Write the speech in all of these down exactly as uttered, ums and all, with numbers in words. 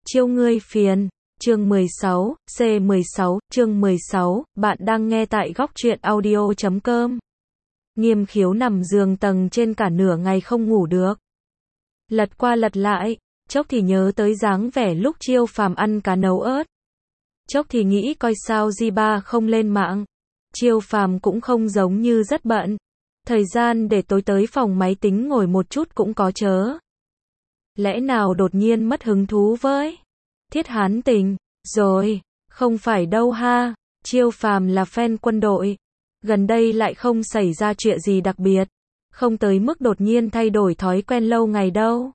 Chiêu ngươi phiền. Chương mười sáu, C mười sáu, chương mười sáu, bạn đang nghe tại góc truyện audio chấm com. Nghiêm Khiếu nằm giường tầng trên cả nửa ngày không ngủ được. Lật qua lật lại, chốc thì nhớ tới dáng vẻ lúc Chiêu Phàm ăn cá nấu ớt. Chốc thì nghĩ coi sao Di Ba không lên mạng. Chiêu Phàm cũng không giống như rất bận. Thời gian để tối tới phòng máy tính ngồi một chút cũng có chớ. Lẽ nào đột nhiên mất hứng thú với Thiết Hán Tình, rồi, không phải đâu ha, Chiêu Phàm là fan quân đội, gần đây lại không xảy ra chuyện gì đặc biệt, không tới mức đột nhiên thay đổi thói quen lâu ngày đâu.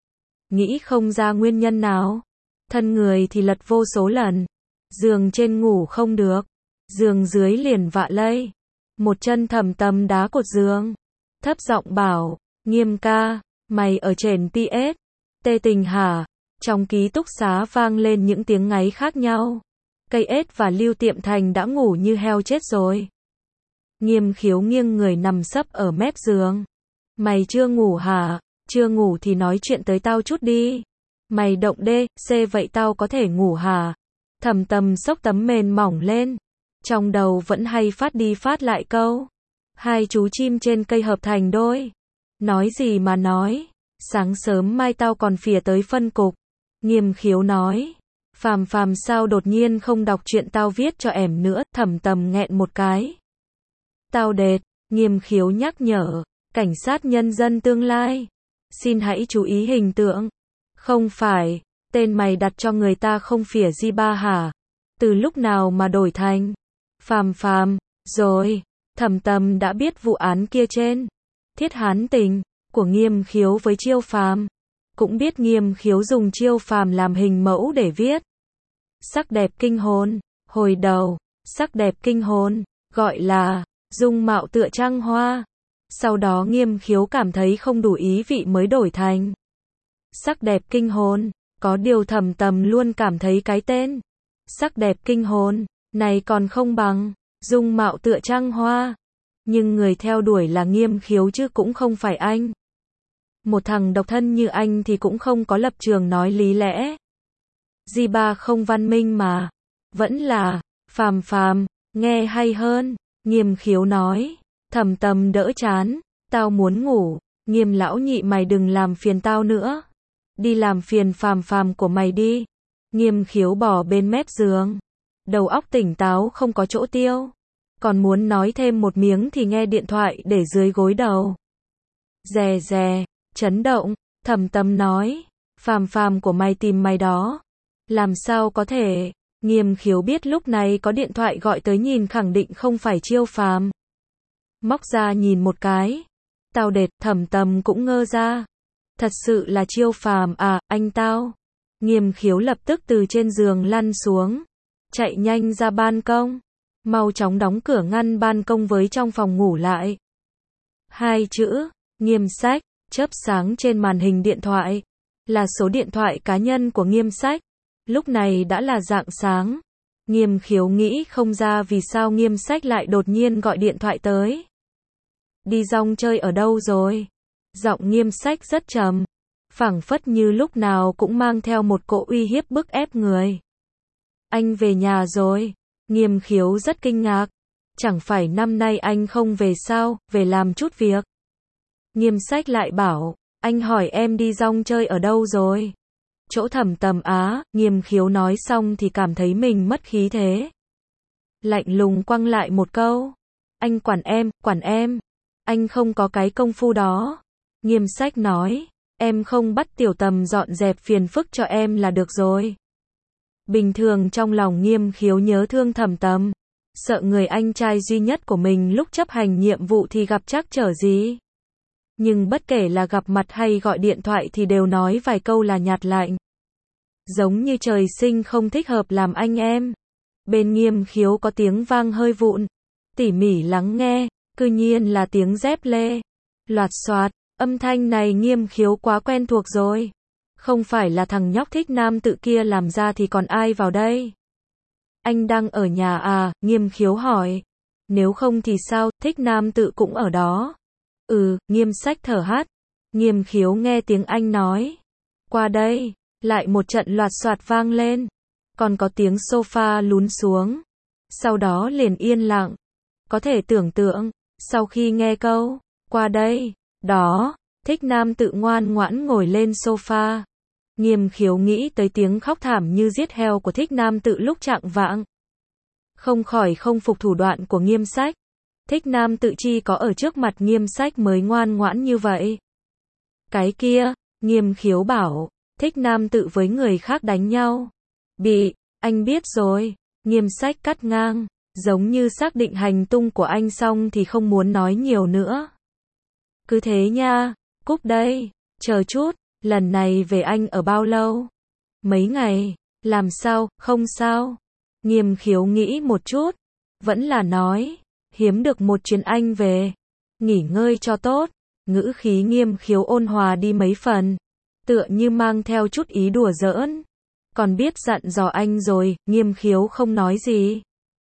Nghĩ không ra nguyên nhân nào, thân người thì lật vô số lần, giường trên ngủ không được, giường dưới liền vạ lây, một chân thầm tầm đá cột giường, thấp giọng bảo, Nghiêm ca, mày ở trên pê ét, tê tình hả? Trong ký túc xá vang lên những tiếng ngáy khác nhau. Cây ếch và Lưu Tiệm Thành đã ngủ như heo chết rồi. Nghiêm Khiếu nghiêng người nằm sấp ở mép giường. Mày chưa ngủ hả? Chưa ngủ thì nói chuyện tới tao chút đi. Mày động đê, xê vậy tao có thể ngủ hả? Thầm Tầm xốc tấm mền mỏng lên. Trong đầu vẫn hay phát đi phát lại câu. Hai chú chim trên cây hợp thành đôi. Nói gì mà nói. Sáng sớm mai tao còn phìa tới phân cục. Nghiêm Khiếu nói, Phàm Phàm sao đột nhiên không đọc chuyện tao viết cho em nữa, Thầm Tầm nghẹn một cái. Tao đệt, Nghiêm Khiếu nhắc nhở, cảnh sát nhân dân tương lai, xin hãy chú ý hình tượng. Không phải, tên mày đặt cho người ta không phỉa Di Ba hả? Từ lúc nào mà đổi thành Phàm Phàm, rồi, Thầm Tầm đã biết vụ án kia trên Thiết Hán Tình của Nghiêm Khiếu với Chiêu Phàm. Cũng biết Nghiêm Khiếu dùng Chiêu Phàm làm hình mẫu để viết. Sắc đẹp kinh hồn, hồi đầu, sắc đẹp kinh hồn, gọi là, dung mạo tựa trăng hoa. Sau đó Nghiêm Khiếu cảm thấy không đủ ý vị mới đổi thành sắc đẹp kinh hồn, có điều Thầm Tầm luôn cảm thấy cái tên sắc đẹp kinh hồn này còn không bằng dung mạo tựa trăng hoa. Nhưng người theo đuổi là Nghiêm Khiếu chứ cũng không phải anh. Một thằng độc thân như anh thì cũng không có lập trường nói lý lẽ. Di Ba không văn minh mà. Vẫn là, Phàm Phàm, nghe hay hơn. Nghiêm Khiếu nói. Thầm Tầm đỡ chán. Tao muốn ngủ. Nghiêm lão nhị mày đừng làm phiền tao nữa. Đi làm phiền Phàm Phàm của mày đi. Nghiêm Khiếu bò bên mép giường. Đầu óc tỉnh táo không có chỗ tiêu. Còn muốn nói thêm một miếng thì nghe điện thoại để dưới gối đầu. Rè rè. Chấn động, Thầm Tầm nói, Phàm Phàm của mày tìm mày đó. Làm sao có thể? Nghiêm Khiếu biết lúc này có điện thoại gọi tới nhìn khẳng định không phải Chiêu Phàm. Móc ra nhìn một cái. Tao đệt, Thầm Tầm cũng ngơ ra. Thật sự là Chiêu Phàm à, anh tao. Nghiêm Khiếu lập tức từ trên giường lăn xuống. Chạy nhanh ra ban công. Mau chóng đóng cửa ngăn ban công với trong phòng ngủ lại. Hai chữ, Nghiêm Sách. Chớp sáng trên màn hình điện thoại, là số điện thoại cá nhân của Nghiêm Sách. Lúc này đã là rạng sáng. Nghiêm Khiếu nghĩ không ra vì sao Nghiêm Sách lại đột nhiên gọi điện thoại tới. Đi rong chơi ở đâu rồi? Giọng Nghiêm Sách rất trầm, phảng phất như lúc nào cũng mang theo một cỗ uy hiếp bức ép người. Anh về nhà rồi. Nghiêm Khiếu rất kinh ngạc. Chẳng phải năm nay anh không về sao, về làm chút việc. Nghiêm Sách lại bảo, anh hỏi em đi rong chơi ở đâu rồi? Chỗ Thầm Tầm á. Nghiêm Khiếu nói xong thì cảm thấy mình mất khí thế. Lạnh lùng quăng lại một câu. Anh quản em, quản em. Anh không có cái công phu đó. Nghiêm Sách nói, em không bắt Tiểu Tầm dọn dẹp phiền phức cho em là được rồi. Bình thường trong lòng Nghiêm Khiếu nhớ thương Thầm Tầm. Sợ người anh trai duy nhất của mình lúc chấp hành nhiệm vụ thì gặp trắc trở gì. Nhưng bất kể là gặp mặt hay gọi điện thoại thì đều nói vài câu là nhạt lạnh. Giống như trời sinh không thích hợp làm anh em. Bên Nghiêm Khiếu có tiếng vang hơi vụn. Tỉ mỉ lắng nghe, cư nhiên là tiếng dép lê. Loạt xoạt, âm thanh này Nghiêm Khiếu quá quen thuộc rồi. Không phải là thằng nhóc thích nam tự kia làm ra thì còn ai vào đây? Anh đang ở nhà à? Nghiêm Khiếu hỏi. Nếu không thì sao, thích nam tự cũng ở đó. Ừ, Nghiêm Sách thở hắt. Nghiêm Khiếu nghe tiếng anh nói. Qua đây. Lại một trận loạt soạt vang lên. Còn có tiếng sofa lún xuống. Sau đó liền yên lặng. Có thể tưởng tượng, sau khi nghe câu, qua đây, đó, Thích Nam tự ngoan ngoãn ngồi lên sofa. Nghiêm Khiếu nghĩ tới tiếng khóc thảm như giết heo của Thích Nam tự lúc chạng vạng. Không khỏi không phục thủ đoạn của Nghiêm Sách. Thích Nam tự chi có ở trước mặt Nghiêm Sách mới ngoan ngoãn như vậy. Cái kia, Nghiêm Khiếu bảo, Thích Nam tự với người khác đánh nhau. Bị, anh biết rồi, Nghiêm Sách cắt ngang, giống như xác định hành tung của anh xong thì không muốn nói nhiều nữa. Cứ thế nha, cúp đây, chờ chút, lần này về anh ở bao lâu? Mấy ngày, làm sao, không sao. Nghiêm Khiếu nghĩ một chút, vẫn là nói, hiếm được một chuyến anh về, nghỉ ngơi cho tốt. Ngữ khí Nghiêm Khiếu ôn hòa đi mấy phần, tựa như mang theo chút ý đùa giỡn. Còn biết dặn dò anh rồi, Nghiêm Khiếu không nói gì.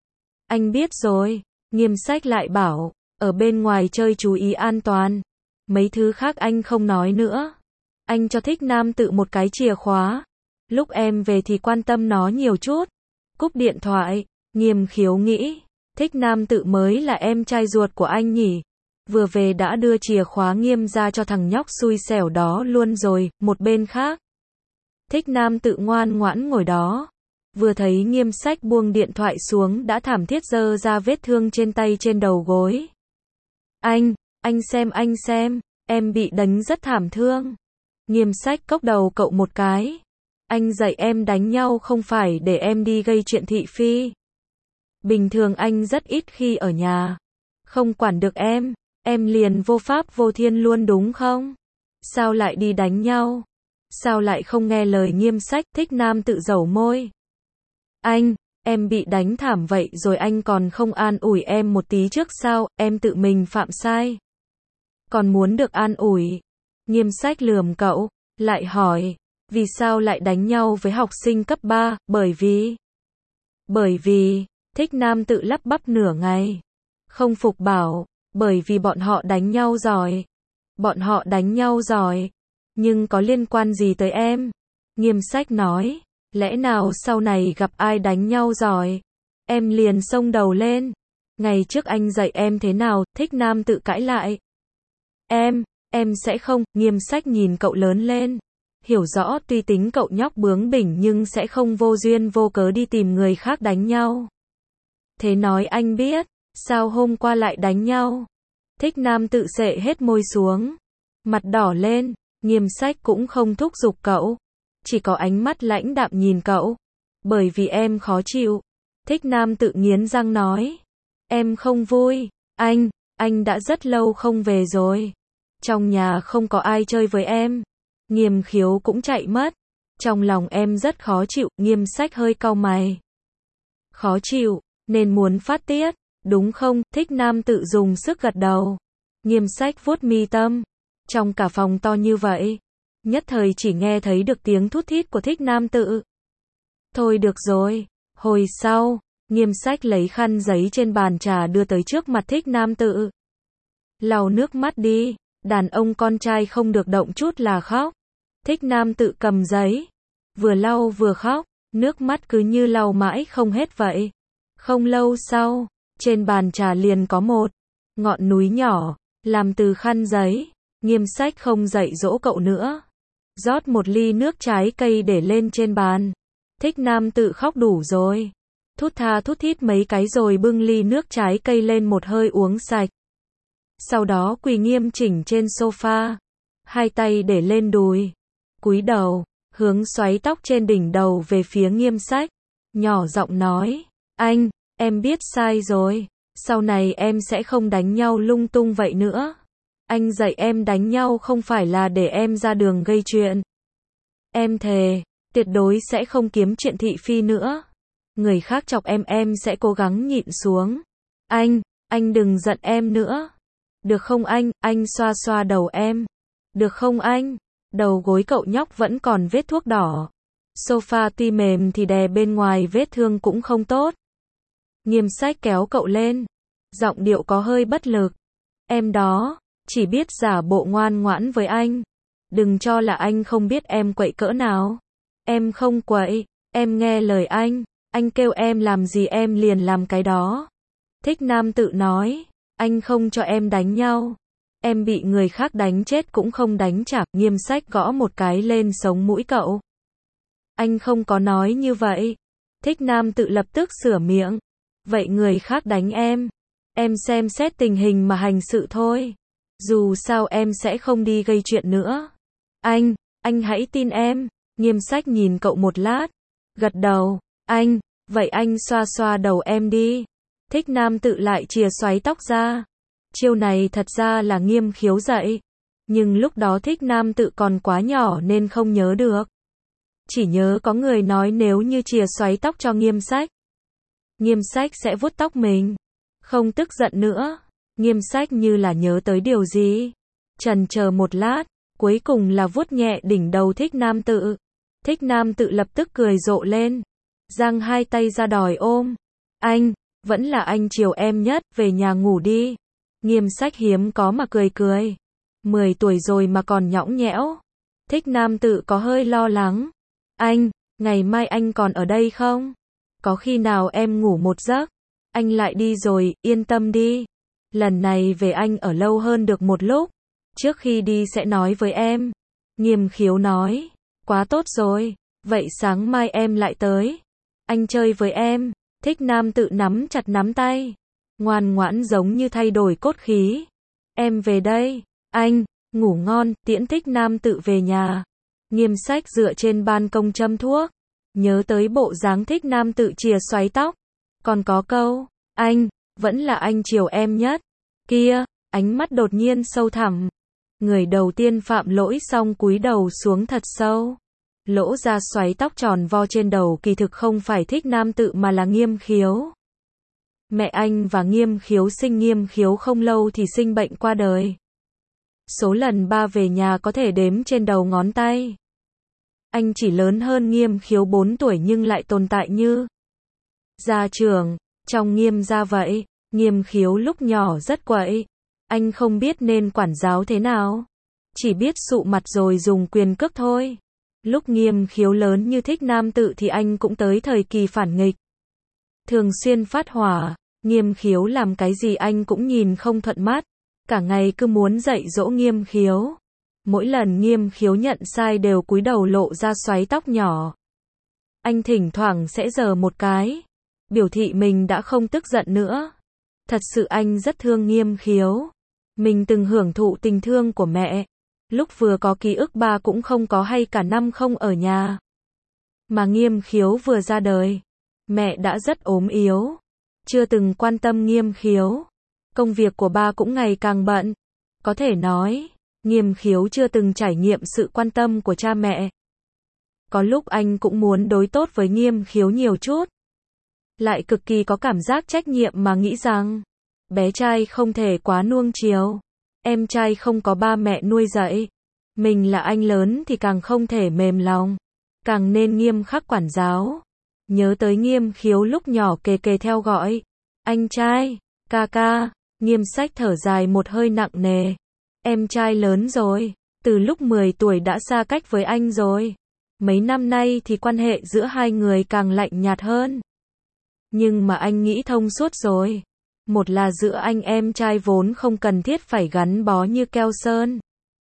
Anh biết rồi, Nghiêm Sách lại bảo, ở bên ngoài chơi chú ý an toàn. Mấy thứ khác anh không nói nữa. Anh cho Thích Nam tự một cái chìa khóa. Lúc em về thì quan tâm nó nhiều chút. Cúp điện thoại, Nghiêm Khiếu nghĩ, Thích Nam tự mới là em trai ruột của anh nhỉ. Vừa về đã đưa chìa khóa Nghiêm ra cho thằng nhóc xui xẻo đó luôn rồi. Một bên khác, Thích Nam tự ngoan ngoãn ngồi đó. Vừa thấy Nghiêm Sách buông điện thoại xuống đã thảm thiết giơ ra vết thương trên tay trên đầu gối. Anh, anh xem anh xem, em bị đánh rất thảm thương. Nghiêm Sách cốc đầu cậu một cái. Anh dạy em đánh nhau không phải để em đi gây chuyện thị phi. Bình thường anh rất ít khi ở nhà. Không quản được em, em liền vô pháp vô thiên luôn đúng không? Sao lại đi đánh nhau? Sao lại không nghe lời Nghiêm Sách? Thích Nam tự dẩu môi. Anh, em bị đánh thảm vậy rồi anh còn không an ủi em một tí trước sao? Em tự mình phạm sai. Còn muốn được an ủi. Nghiêm Sách lườm cậu, lại hỏi, vì sao lại đánh nhau với học sinh cấp ba? Bởi vì... Bởi vì... Thích Nam tự lắp bắp nửa ngày. Không phục bảo, bởi vì bọn họ đánh nhau giỏi. Bọn họ đánh nhau giỏi. Nhưng có liên quan gì tới em? Nghiêm Sách nói, lẽ nào sau này gặp ai đánh nhau giỏi, em liền xông đầu lên. Ngày trước anh dạy em thế nào? Thích Nam tự cãi lại. Em, em sẽ không. Nghiêm Sách nhìn cậu lớn lên. Hiểu rõ tuy tính cậu nhóc bướng bỉnh nhưng sẽ không vô duyên vô cớ đi tìm người khác đánh nhau. Thế nói anh biết, sao hôm qua lại đánh nhau? Thích Nam tự xệ hết môi xuống. Mặt đỏ lên, Nghiêm Sách cũng không thúc giục cậu. Chỉ có ánh mắt lãnh đạm nhìn cậu. Bởi vì em khó chịu. Thích Nam tự nghiến răng nói. Em không vui. Anh, anh đã rất lâu không về rồi. Trong nhà không có ai chơi với em. Nghiêm Khiếu cũng chạy mất. Trong lòng em rất khó chịu. Nghiêm Sách hơi cau mày. Khó chịu, nên muốn phát tiết, đúng không? Thích Nam tự dùng sức gật đầu. Nghiêm Sách vuốt mi tâm. Trong cả phòng to như vậy, nhất thời chỉ nghe thấy được tiếng thút thít của Thích Nam tự. Thôi được rồi. Hồi sau, Nghiêm Sách lấy khăn giấy trên bàn trà đưa tới trước mặt Thích Nam tự. Lau nước mắt đi, đàn ông con trai không được động chút là khóc. Thích Nam tự cầm giấy, vừa lau vừa khóc, nước mắt cứ như lau mãi không hết vậy. Không lâu sau, trên bàn trà liền có một ngọn núi nhỏ, làm từ khăn giấy. Nghiêm Sách không dạy dỗ cậu nữa. Rót một ly nước trái cây để lên trên bàn. Thích Nam tự khóc đủ rồi. Thút tha thút thít mấy cái rồi bưng ly nước trái cây lên một hơi uống sạch. Sau đó quỳ nghiêm chỉnh trên sofa. Hai tay để lên đùi. Cúi đầu, hướng xoáy tóc trên đỉnh đầu về phía Nghiêm Sách. Nhỏ giọng nói, anh, em biết sai rồi. Sau này em sẽ không đánh nhau lung tung vậy nữa. Anh dạy em đánh nhau không phải là để em ra đường gây chuyện. Em thề, tuyệt đối sẽ không kiếm chuyện thị phi nữa. Người khác chọc em em sẽ cố gắng nhịn xuống. Anh, anh đừng giận em nữa. Được không anh? Anh xoa xoa đầu em. Được không anh? Đầu gối cậu nhóc vẫn còn vết thuốc đỏ. Sofa tuy mềm thì đè bên ngoài vết thương cũng không tốt. Nghiêm Sách kéo cậu lên. Giọng điệu có hơi bất lực. Em đó, chỉ biết giả bộ ngoan ngoãn với anh. Đừng cho là anh không biết em quậy cỡ nào. Em không quậy, em nghe lời anh, anh kêu em làm gì em liền làm cái đó. Thích nam tự nói, anh không cho em đánh nhau. Em bị người khác đánh chết cũng không đánh trả. Nghiêm Sách gõ một cái lên sống mũi cậu. Anh không có nói như vậy. Thích nam tự lập tức sửa miệng. Vậy người khác đánh em. Em xem xét tình hình mà hành sự thôi. Dù sao em sẽ không đi gây chuyện nữa. Anh, anh hãy tin em. Nghiêm Sách nhìn cậu một lát. Gật đầu. Anh, vậy anh xoa xoa đầu em đi. Thích nam tự lại chìa xoáy tóc ra. Chiêu này thật ra là Nghiêm Khiếu dạy. Nhưng lúc đó Thích nam tự còn quá nhỏ nên không nhớ được. Chỉ nhớ có người nói nếu như chìa xoáy tóc cho Nghiêm Sách, Nghiêm Sách sẽ vuốt tóc mình. Không tức giận nữa. Nghiêm Sách như là nhớ tới điều gì. Chần chờ một lát, cuối cùng là vuốt nhẹ đỉnh đầu Thích nam tự. Thích nam tự lập tức cười rộ lên. Giang hai tay ra đòi ôm. Anh, vẫn là anh chiều em nhất, về nhà ngủ đi. Nghiêm Sách hiếm có mà cười cười. Mười tuổi rồi mà còn nhõng nhẽo. Thích nam tự có hơi lo lắng. Anh, ngày mai anh còn ở đây không? Có khi nào em ngủ một giấc, anh lại đi rồi, yên tâm đi. Lần này về anh ở lâu hơn được một lúc. Trước khi đi sẽ nói với em. Nghiêm Khiếu nói. Quá tốt rồi. Vậy sáng mai em lại tới. Anh chơi với em. Thích nam tự nắm chặt nắm tay. Ngoan ngoãn giống như thay đổi cốt khí. Em về đây. Anh, ngủ ngon, tiễn Thích nam tự về nhà. Nghiêm Sách dựa trên ban công châm thuốc. Nhớ tới bộ dáng Thích nam tự chìa xoáy tóc. Còn có câu, anh, vẫn là anh chiều em nhất. Kia, ánh mắt đột nhiên sâu thẳm. Người đầu tiên phạm lỗi xong cúi đầu xuống thật sâu. Lỗ ra xoáy tóc tròn vo trên đầu kỳ thực không phải Thích nam tự mà là Nghiêm Khiếu. Mẹ anh và Nghiêm Khiếu sinh Nghiêm Khiếu không lâu thì sinh bệnh qua đời. Số lần ba về nhà có thể đếm trên đầu ngón tay. Anh chỉ lớn hơn Nghiêm Khiếu bốn tuổi nhưng lại tồn tại như gia trưởng, trong Nghiêm gia vậy. Nghiêm Khiếu lúc nhỏ rất quậy. Anh không biết nên quản giáo thế nào. Chỉ biết sụ mặt rồi dùng quyền cước thôi. Lúc Nghiêm Khiếu lớn như Thích nam tự thì anh cũng tới thời kỳ phản nghịch. Thường xuyên phát hỏa. Nghiêm Khiếu làm cái gì anh cũng nhìn không thuận mắt. Cả ngày cứ muốn dạy dỗ Nghiêm Khiếu. Mỗi lần Nghiêm Khiếu nhận sai đều cúi đầu lộ ra xoáy tóc nhỏ. Anh thỉnh thoảng sẽ giở một cái. Biểu thị mình đã không tức giận nữa. Thật sự anh rất thương Nghiêm Khiếu. Mình từng hưởng thụ tình thương của mẹ. Lúc vừa có ký ức ba cũng không có hay cả năm không ở nhà. Mà Nghiêm Khiếu vừa ra đời, mẹ đã rất ốm yếu. Chưa từng quan tâm Nghiêm Khiếu. Công việc của ba cũng ngày càng bận. Có thể nói, Nghiêm Khiếu chưa từng trải nghiệm sự quan tâm của cha mẹ. Có lúc anh cũng muốn đối tốt với Nghiêm Khiếu nhiều chút. Lại cực kỳ có cảm giác trách nhiệm mà nghĩ rằng, bé trai không thể quá nuông chiều. Em trai không có ba mẹ nuôi dạy. Mình là anh lớn thì càng không thể mềm lòng. Càng nên nghiêm khắc quản giáo. Nhớ tới Nghiêm Khiếu lúc nhỏ kề kề theo gọi. Anh trai, ca ca. Nghiêm Sách thở dài một hơi nặng nề. Em trai lớn rồi. Từ lúc mười tuổi đã xa cách với anh rồi. Mấy năm nay thì quan hệ giữa hai người càng lạnh nhạt hơn. Nhưng mà anh nghĩ thông suốt rồi. Một là giữa anh em trai vốn không cần thiết phải gắn bó như keo sơn.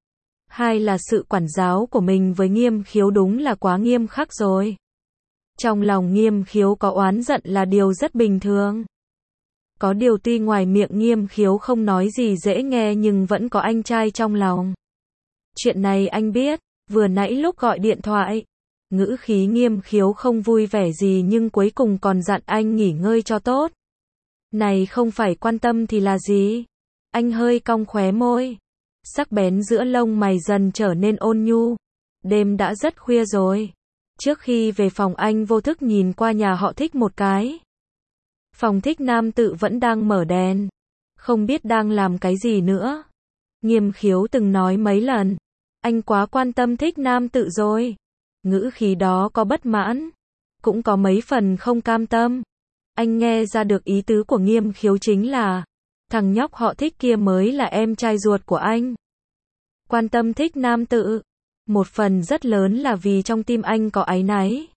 Hai là sự quản giáo của mình với Nghiêm Khiếu đúng là quá nghiêm khắc rồi. Trong lòng Nghiêm Khiếu có oán giận là điều rất bình thường. Có điều tuy ngoài miệng Nghiêm Khiếu không nói gì dễ nghe nhưng vẫn có anh trai trong lòng. Chuyện này anh biết, vừa nãy lúc gọi điện thoại, ngữ khí Nghiêm Khiếu không vui vẻ gì nhưng cuối cùng còn dặn anh nghỉ ngơi cho tốt. Này không phải quan tâm thì là gì? Anh hơi cong khóe môi. Sắc bén giữa lông mày dần trở nên ôn nhu. Đêm đã rất khuya rồi. Trước khi về phòng anh vô thức nhìn qua nhà họ Thích một cái. Phòng Thích nam tự vẫn đang mở đèn. Không biết đang làm cái gì nữa. Nghiêm Khiếu từng nói mấy lần. Anh quá quan tâm Thích nam tự rồi. Ngữ khí đó có bất mãn. Cũng có mấy phần không cam tâm. Anh nghe ra được ý tứ của Nghiêm Khiếu chính là thằng nhóc họ Thích kia mới là em trai ruột của anh. Quan tâm Thích nam tự. Một phần rất lớn là vì trong tim anh có áy náy.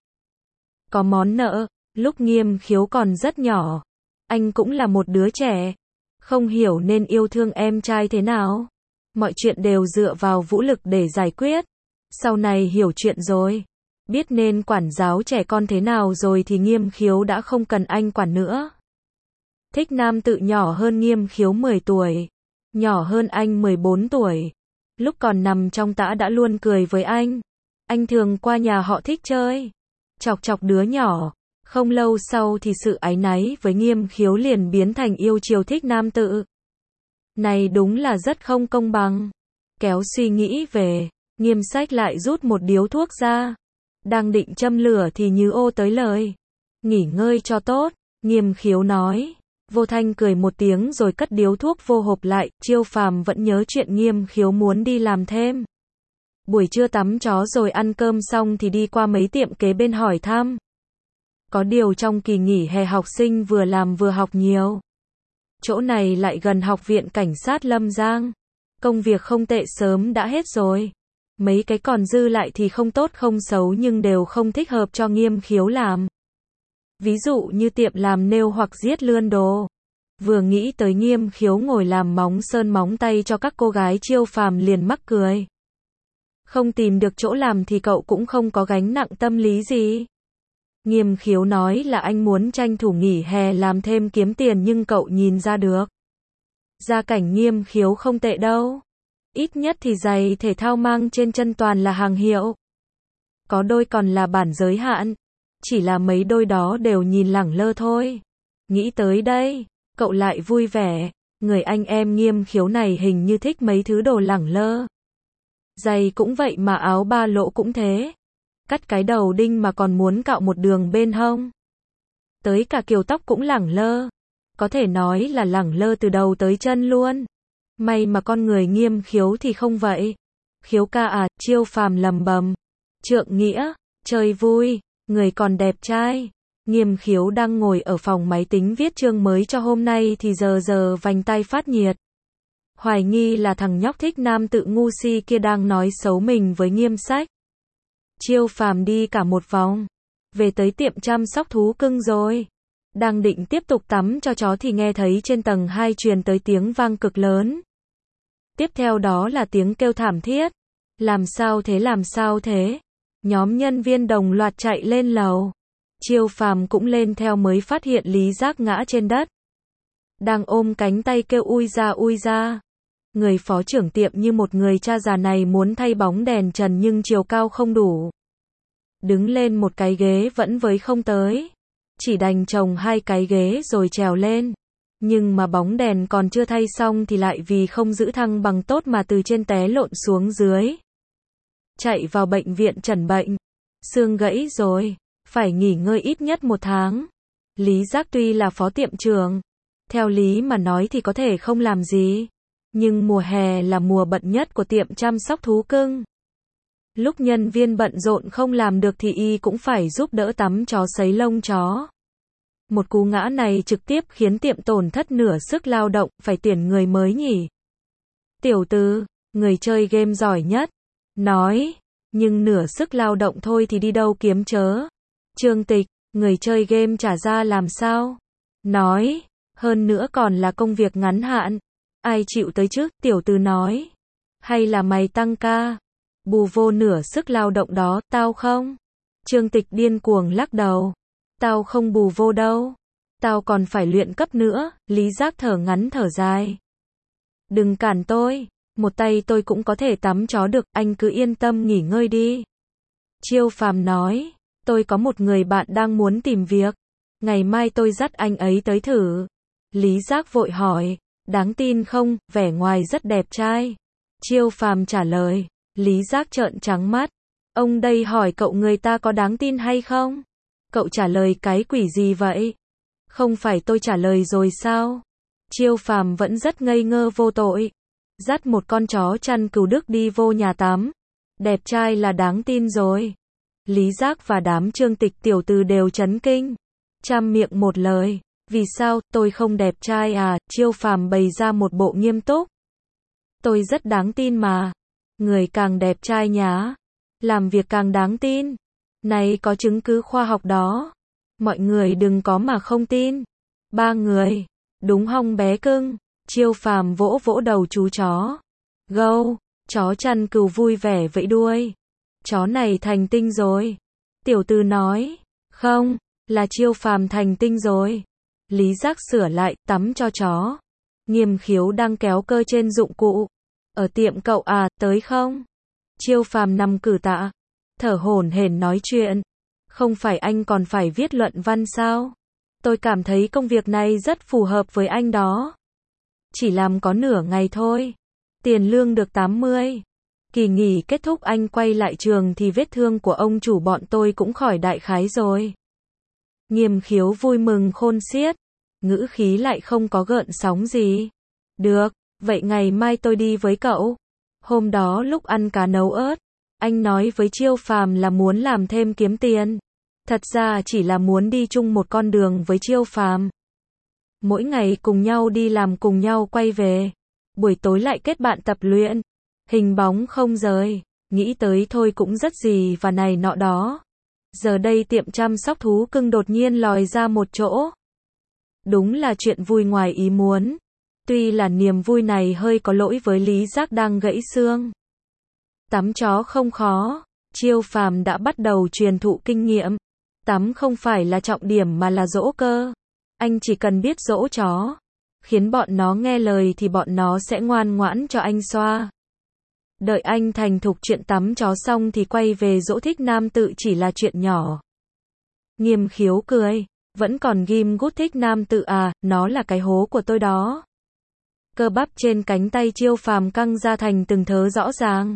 Có món nợ, lúc Nghiêm Khiếu còn rất nhỏ. Anh cũng là một đứa trẻ. Không hiểu nên yêu thương em trai thế nào. Mọi chuyện đều dựa vào vũ lực để giải quyết. Sau này hiểu chuyện rồi. Biết nên quản giáo trẻ con thế nào rồi thì Nghiêm Khiếu đã không cần anh quản nữa. Thích nam tự nhỏ hơn Nghiêm Khiếu mười tuổi. Nhỏ hơn anh mười bốn tuổi. Lúc còn nằm trong tã đã luôn cười với anh. Anh thường qua nhà họ Thích chơi. Chọc chọc đứa nhỏ. Không lâu sau thì sự áy náy với Nghiêm Khiếu liền biến thành yêu chiều Thích nam tự. Này đúng là rất không công bằng. Kéo suy nghĩ về, Nghiêm Sách lại rút một điếu thuốc ra. Đang định châm lửa thì Như Ô tới lời. Nghỉ ngơi cho tốt, Nghiêm Khiếu nói. Vô Thanh cười một tiếng rồi cất điếu thuốc vô hộp lại. Chiêu Phàm vẫn nhớ chuyện Nghiêm Khiếu muốn đi làm thêm. Buổi trưa tắm chó rồi ăn cơm xong thì đi qua mấy tiệm kế bên hỏi thăm. Có điều trong kỳ nghỉ hè học sinh vừa làm vừa học nhiều. Chỗ này lại gần học viện cảnh sát Lâm Giang. Công việc không tệ sớm đã hết rồi. Mấy cái còn dư lại thì không tốt không xấu nhưng đều không thích hợp cho Nghiêm Khiếu làm. Ví dụ như tiệm làm nail hoặc giết lươn đồ. Vừa nghĩ tới Nghiêm Khiếu ngồi làm móng sơn móng tay cho các cô gái, Chiêu Phàm liền mắc cười. Không tìm được chỗ làm thì cậu cũng không có gánh nặng tâm lý gì. Nghiêm Khiếu nói là anh muốn tranh thủ nghỉ hè làm thêm kiếm tiền nhưng cậu nhìn ra được. Gia cảnh Nghiêm Khiếu không tệ đâu. Ít nhất thì giày thể thao mang trên chân toàn là hàng hiệu. Có đôi còn là bản giới hạn. Chỉ là mấy đôi đó đều nhìn lẳng lơ thôi. Nghĩ tới đây, cậu lại vui vẻ. Người anh em Nghiêm Khiếu này hình như thích mấy thứ đồ lẳng lơ. Giày cũng vậy mà áo ba lỗ cũng thế. Cắt cái đầu đinh mà còn muốn cạo một đường bên hông. Tới cả kiểu tóc cũng lẳng lơ. Có thể nói là lẳng lơ từ đầu tới chân luôn. May mà con người Nghiêm Khiếu thì không vậy. Khiếu ca à, Chiêu Phàm lầm bầm. Trượng nghĩa, chơi vui, người còn đẹp trai. Nghiêm Khiếu đang ngồi ở phòng máy tính viết chương mới cho hôm nay thì giờ giờ vành tay phát nhiệt. Hoài nghi là thằng nhóc Thích nam tự ngu si kia đang nói xấu mình với Nghiêm Sách. Chiêu Phàm đi cả một vòng. Về tới tiệm chăm sóc thú cưng rồi. Đang định tiếp tục tắm cho chó thì nghe thấy trên tầng hai truyền tới tiếng vang cực lớn. Tiếp theo đó là tiếng kêu thảm thiết. Làm sao thế làm sao thế? Nhóm nhân viên đồng loạt chạy lên lầu. Chiêu Phàm cũng lên theo mới phát hiện Lý Giác ngã trên đất. Đang ôm cánh tay kêu ui ra ui ra. Người phó trưởng tiệm như một người cha già này muốn thay bóng đèn trần nhưng chiều cao không đủ. Đứng lên một cái ghế vẫn với không tới. Chỉ đành chồng hai cái ghế rồi trèo lên. Nhưng mà bóng đèn còn chưa thay xong thì lại vì không giữ thăng bằng tốt mà từ trên té lộn xuống dưới. Chạy vào bệnh viện chẩn bệnh. Xương gãy rồi. Phải nghỉ ngơi ít nhất một tháng. Lý Giác tuy là phó tiệm trưởng. Theo lý mà nói thì có thể không làm gì. Nhưng mùa hè là mùa bận nhất của tiệm chăm sóc thú cưng. Lúc nhân viên bận rộn không làm được thì y cũng phải giúp đỡ tắm chó sấy lông chó. Một cú ngã này trực tiếp khiến tiệm tổn thất nửa sức lao động, phải tuyển người mới nhỉ. Tiểu Từ, người chơi game giỏi nhất, nói, nhưng nửa sức lao động thôi thì đi đâu kiếm chớ. Trương Tịch, người chơi game trả ra làm sao? Nói, hơn nữa còn là công việc ngắn hạn. Ai chịu tới chứ? Tiểu Từ nói. Hay là mày tăng ca? Bù vô nửa sức lao động đó, tao không? Trương Tịch điên cuồng lắc đầu. Tao không bù vô đâu. Tao còn phải luyện cấp nữa. Lý Giác thở ngắn thở dài. Đừng cản tôi. Một tay tôi cũng có thể tắm chó được, anh cứ yên tâm nghỉ ngơi đi. Chiêu Phàm nói. Tôi có một người bạn đang muốn tìm việc. Ngày mai tôi dắt anh ấy tới thử. Lý Giác vội hỏi. Đáng tin không? Vẻ ngoài rất đẹp trai. Chiêu Phàm trả lời. Lý Giác trợn trắng mắt. Ông đây hỏi cậu người ta có đáng tin hay không? Cậu trả lời cái quỷ gì vậy? Không phải tôi trả lời rồi sao? Chiêu Phàm vẫn rất ngây ngơ vô tội. Dắt một con chó chăn cừu Đức đi vô nhà tắm. Đẹp trai là đáng tin rồi. Lý Giác và đám Trương Tịch Tiểu Từ đều chấn kinh. Trăm miệng một lời. Vì sao, tôi không đẹp trai à? Chiêu Phàm bày ra một bộ nghiêm túc. Tôi rất đáng tin mà. Người càng đẹp trai nhá. làm việc càng đáng tin. Này có chứng cứ khoa học đó. Mọi người đừng có mà không tin. Ba người. Đúng hông bé cưng? Chiêu Phàm vỗ vỗ đầu chú chó. Gâu, chó chăn cừu vui vẻ vẫy đuôi. Chó này thành tinh rồi. Tiểu Từ nói. Không, là Chiêu Phàm thành tinh rồi. Lý Giác sửa lại, tắm cho chó. Nghiêm Khiếu đang kéo cơ trên dụng cụ. Ở tiệm cậu à, tới không? Chiêu Phàm nằm cử tạ, thở hổn hển nói chuyện. Không phải anh còn phải viết luận văn sao? Tôi cảm thấy công việc này rất phù hợp với anh đó. Chỉ làm có nửa ngày thôi. Tiền lương được tám mươi. Kỳ nghỉ kết thúc anh quay lại trường thì vết thương của ông chủ bọn tôi cũng khỏi đại khái rồi. Nghiêm Khiếu vui mừng khôn xiết. Ngữ khí lại không có gợn sóng gì. Được, vậy ngày mai tôi đi với cậu. Hôm đó lúc ăn cá nấu ớt, anh nói với Chiêu Phàm là muốn làm thêm kiếm tiền. Thật ra chỉ là muốn đi chung một con đường với Chiêu Phàm. Mỗi ngày cùng nhau đi làm cùng nhau quay về. Buổi tối lại kết bạn tập luyện. Hình bóng không rời. Nghĩ tới thôi cũng rất gì và này nọ đó. Giờ đây tiệm chăm sóc thú cưng đột nhiên lòi ra một chỗ. Đúng là chuyện vui ngoài ý muốn. Tuy là niềm vui này hơi có lỗi với Lý Giác đang gãy xương. Tắm chó không khó. Chiêu Phàm đã bắt đầu truyền thụ kinh nghiệm. Tắm không phải là trọng điểm mà là dỗ cơ. Anh chỉ cần biết dỗ chó, khiến bọn nó nghe lời thì bọn nó sẽ ngoan ngoãn cho anh xoa. Đợi anh thành thục chuyện tắm chó xong thì quay về dỗ Thích Nam Tự chỉ là chuyện nhỏ. Nghiêm Khiếu cười. Vẫn còn ghim gút Thích Nam Tự à, nó là cái hố của tôi đó. Cơ bắp trên cánh tay Chiêu Phàm căng ra thành từng thớ rõ ràng.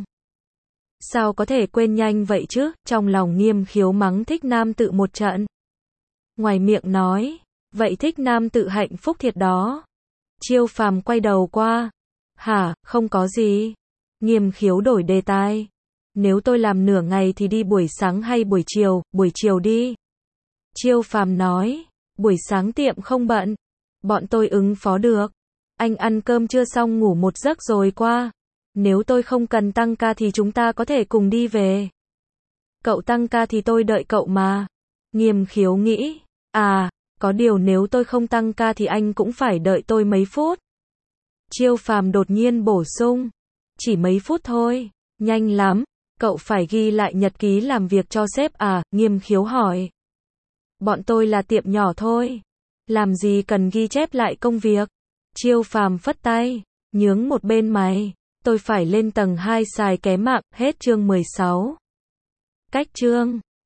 Sao có thể quên nhanh vậy chứ, trong lòng Nghiêm Khiếu mắng Thích Nam Tự một trận. Ngoài miệng nói, vậy Thích Nam Tự hạnh phúc thiệt đó. Chiêu Phàm quay đầu qua. Hả, không có gì. Nghiêm Khiếu đổi đề tài. Nếu tôi làm nửa ngày thì đi buổi sáng hay buổi chiều, buổi chiều đi. Chiêu Phàm nói, buổi sáng tiệm không bận. Bọn tôi ứng phó được. Anh ăn cơm chưa xong ngủ một giấc rồi qua. Nếu tôi không cần tăng ca thì chúng ta có thể cùng đi về. Cậu tăng ca thì tôi đợi cậu mà. Nghiêm Khiếu nghĩ, à, có điều nếu tôi không tăng ca thì anh cũng phải đợi tôi mấy phút. Chiêu Phàm đột nhiên bổ sung, chỉ mấy phút thôi, nhanh lắm, cậu phải ghi lại nhật ký làm việc cho sếp à, Nghiêm Khiếu hỏi. Bọn tôi là tiệm nhỏ thôi, làm gì cần ghi chép lại công việc. Chiêu Phàm phất tay, nhướng một bên mày, tôi phải lên tầng hai xài ké mạng, hết chương mười sáu. Cách chương